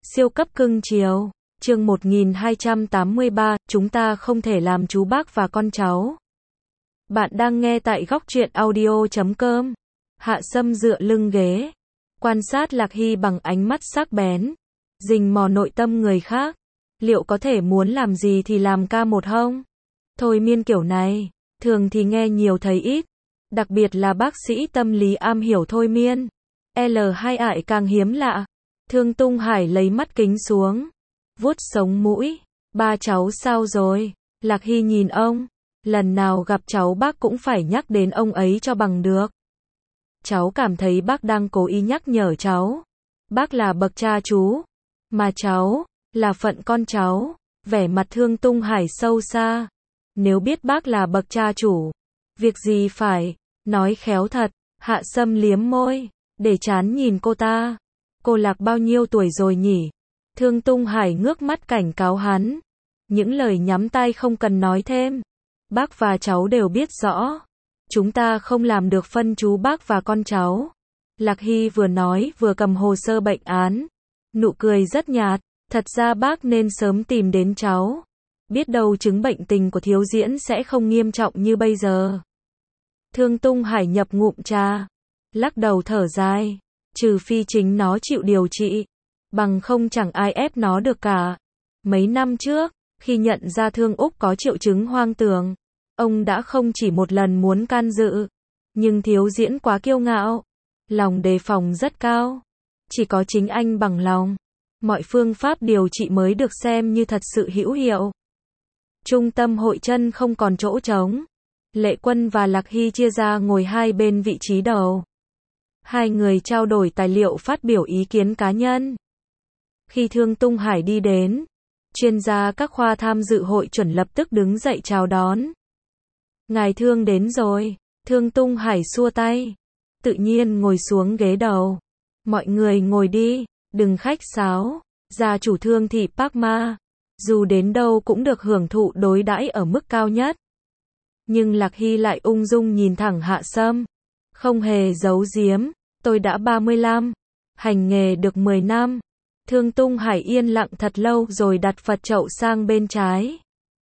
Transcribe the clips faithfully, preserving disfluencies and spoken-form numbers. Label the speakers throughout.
Speaker 1: Siêu cấp cưng chiều. Chương một nghìn hai trăm tám mươi ba, chúng ta không thể làm chú bác và con cháu. Bạn đang nghe tại góc truyện audio chấm com. Hạ Sâm dựa lưng ghế, quan sát Lạc Hy bằng ánh mắt sắc bén, rình mò nội tâm người khác. Liệu có thể muốn làm gì thì làm ca một không? Thôi miên kiểu này, thường thì nghe nhiều thấy ít, đặc biệt là bác sĩ tâm lý am hiểu thôi miên. L hai ải càng hiếm lạ. Thương Tung Hải lấy mắt kính xuống, vuốt sống mũi. Ba cháu sao rồi? Lạc Hy nhìn ông, lần nào gặp cháu bác cũng phải nhắc đến ông ấy cho bằng được. Cháu cảm thấy bác đang cố ý nhắc nhở cháu. Bác là bậc cha chú, mà cháu là phận con cháu. Vẻ mặt Thương Tung Hải sâu xa. Nếu biết bác là bậc cha chủ, việc gì phải nói khéo thật. Hạ Sâm liếm môi, để chán nhìn cô ta. Cô Lạc bao nhiêu tuổi rồi nhỉ? Thương Tung Hải ngước mắt cảnh cáo hắn. Những lời nhắm tai không cần nói thêm. Bác và cháu đều biết rõ. Chúng ta không làm được phân chú bác và con cháu. Lạc Hy vừa nói vừa cầm hồ sơ bệnh án. Nụ cười rất nhạt. Thật ra bác nên sớm tìm đến cháu. Biết đâu chứng bệnh tình của Thiếu Diễn sẽ không nghiêm trọng như bây giờ. Thương Tung Hải nhập ngụm trà, lắc đầu thở dài. Trừ phi chính nó chịu điều trị, bằng không chẳng ai ép nó được cả. Mấy năm trước, khi nhận ra Thương Úc có triệu chứng hoang tưởng, ông đã không chỉ một lần muốn can dự. Nhưng Thiếu Diễn quá kiêu ngạo, lòng đề phòng rất cao. Chỉ có chính anh bằng lòng, mọi phương pháp điều trị mới được xem như thật sự hữu hiệu. Trung tâm hội chân không còn chỗ trống. Lệ Quân và Lạc Hy chia ra ngồi hai bên vị trí đầu. Hai người trao đổi tài liệu, phát biểu ý kiến cá nhân. Khi Thương Tung Hải đi đến, chuyên gia các khoa tham dự hội chuẩn lập tức đứng dậy chào đón. Ngài Thương đến rồi. Thương Tung Hải xua tay, tự nhiên ngồi xuống ghế đầu. Mọi người ngồi đi, đừng khách sáo. Gia chủ Thương thị Park Ma, dù đến đâu cũng được hưởng thụ đối đãi ở mức cao nhất. Nhưng Lạc Hy lại ung dung nhìn thẳng Hạ Sâm, không hề giấu giếm. Tôi đã ba mươi lăm, hành nghề được mười năm. Thương Tung Hải yên lặng thật lâu rồi đặt Phật trậu sang bên trái.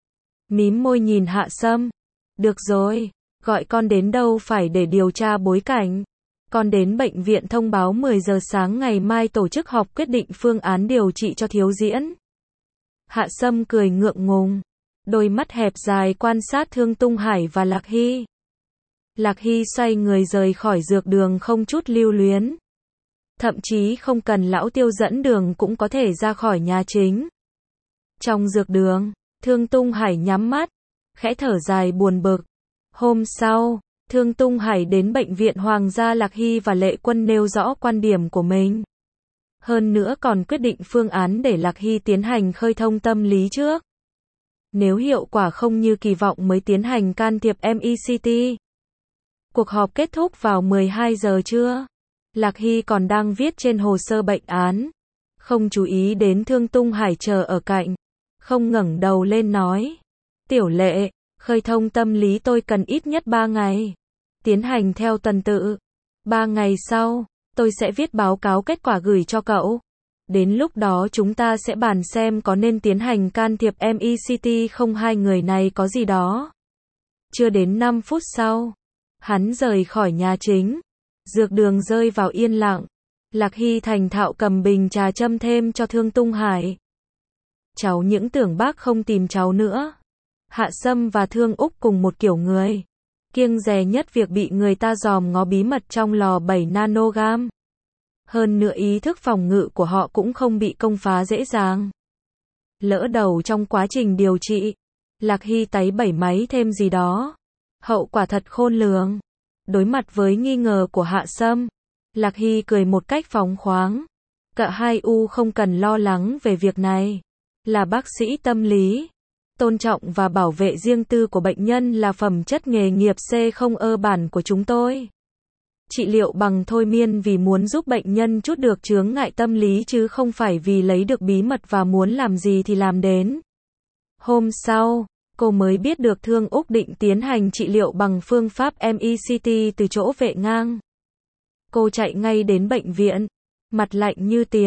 Speaker 1: Mím môi nhìn Hạ Sâm. Được rồi, gọi con đến đâu phải để điều tra bối cảnh. Con đến bệnh viện thông báo mười giờ sáng ngày mai tổ chức họp quyết định phương án điều trị cho Thiếu Diễn. Hạ Sâm cười ngượng ngùng, đôi mắt hẹp dài quan sát Thương Tung Hải và Lạc Hy. Lạc Hy xoay người rời khỏi dược đường không chút lưu luyến. Thậm chí không cần lão Tiêu dẫn đường cũng có thể ra khỏi nhà chính. Trong dược đường, Thương Tung Hải nhắm mắt, khẽ thở dài buồn bực. Hôm sau, Thương Tung Hải đến bệnh viện Hoàng gia. Lạc Hy và Lệ Quân nêu rõ quan điểm của mình. Hơn nữa còn quyết định phương án để Lạc Hy tiến hành khơi thông tâm lý trước. Nếu hiệu quả không như kỳ vọng mới tiến hành can thiệp em e xê tê. Cuộc họp kết thúc vào mười hai giờ trưa. Lạc Hy còn đang viết trên hồ sơ bệnh án, không chú ý đến Thương Tung Hải chờ ở cạnh, không ngẩng đầu lên nói. Tiểu Lệ, khơi thông tâm lý tôi cần ít nhất ba ngày. Tiến hành theo tuần tự. Ba ngày sau, tôi sẽ viết báo cáo kết quả gửi cho cậu. Đến lúc đó chúng ta sẽ bàn xem có nên tiến hành can thiệp em e xê tê không. Hai người này có gì đó. Chưa đến năm phút sau, hắn rời khỏi nhà chính. Dược đường rơi vào yên lặng. Lạc Hy thành thạo cầm bình trà châm thêm cho Thương Tung Hải. Cháu những tưởng bác không tìm cháu nữa. Hạ Sâm và Thương Úc cùng một kiểu người. Kiêng dè nhất việc bị người ta dòm ngó bí mật trong lò bảy nanogam. Hơn nữa ý thức phòng ngự của họ cũng không bị công phá dễ dàng. Lỡ đầu trong quá trình điều trị, Lạc Hy tái bảy máy thêm gì đó. Hậu quả thật khôn lường. Đối mặt với nghi ngờ của Hạ Sâm, Lạc Hy cười một cách phóng khoáng. Cả hai u không cần lo lắng về việc này. Là bác sĩ tâm lý, tôn trọng và bảo vệ riêng tư của bệnh nhân là phẩm chất nghề nghiệp C không ơ bản của chúng tôi. Trị liệu bằng thôi miên vì muốn giúp bệnh nhân trút được chướng ngại tâm lý chứ không phải vì lấy được bí mật và muốn làm gì thì làm đến. Hôm sau, cô mới biết được Thương Úc định tiến hành trị liệu bằng phương pháp em e xê tê từ chỗ Vệ Ngang. Cô chạy ngay đến bệnh viện, mặt lạnh như tiền.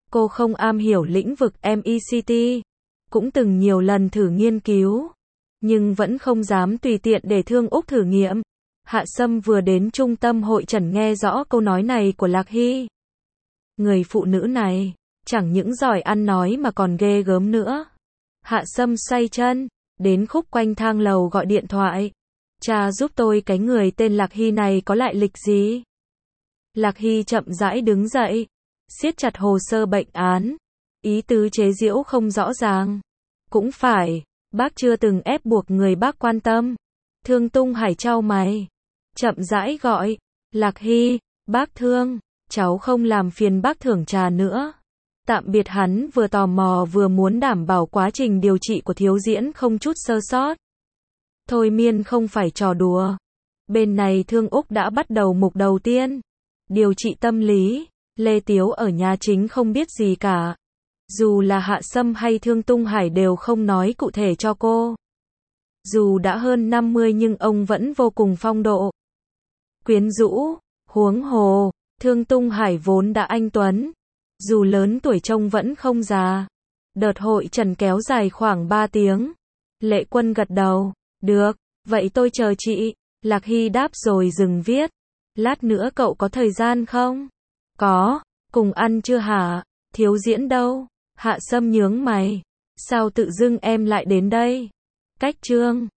Speaker 1: Cô không am hiểu lĩnh vực em e xê tê, cũng từng nhiều lần thử nghiên cứu, nhưng vẫn không dám tùy tiện để Thương Úc thử nghiệm. Hạ Sâm vừa đến trung tâm hội chẩn nghe rõ câu nói này của Lạc Hy. Người phụ nữ này, chẳng những giỏi ăn nói mà còn ghê gớm nữa. Hạ Sâm xoay chân, đến khúc quanh thang lầu gọi điện thoại. Cha giúp tôi cái người tên Lạc Hy này có lại lịch gì? Lạc Hy chậm rãi đứng dậy, siết chặt hồ sơ bệnh án. Ý tứ chế giễu không rõ ràng. Cũng phải, bác chưa từng ép buộc người bác quan tâm. Thương Tung Hải chau mày, chậm rãi gọi. Lạc Hy, bác Thương, cháu không làm phiền bác thưởng trà nữa. Tạm biệt hắn vừa tò mò vừa muốn đảm bảo quá trình điều trị của Thiếu Diễn không chút sơ sót. Thôi miên không phải trò đùa. Bên này Thương Úc đã bắt đầu mục đầu tiên. Điều trị tâm lý. Lê Tiếu ở nhà chính không biết gì cả. Dù là Hạ Sâm hay Thương Tung Hải đều không nói cụ thể cho cô. Dù đã hơn năm mươi nhưng ông vẫn vô cùng phong độ, quyến rũ. Huống hồ, Thương Tung Hải vốn đã anh tuấn. Dù lớn tuổi trông vẫn không già. Đợt hội trần kéo dài khoảng ba tiếng. Lệ Quân gật đầu. Được, vậy tôi chờ chị. Lạc Hy đáp rồi dừng viết. Lát nữa cậu có thời gian không? Có, cùng ăn chưa hả? Thiếu Diễn đâu? Hạ Sâm nhướng mày. Sao tự dưng em lại đến đây? Cách Trương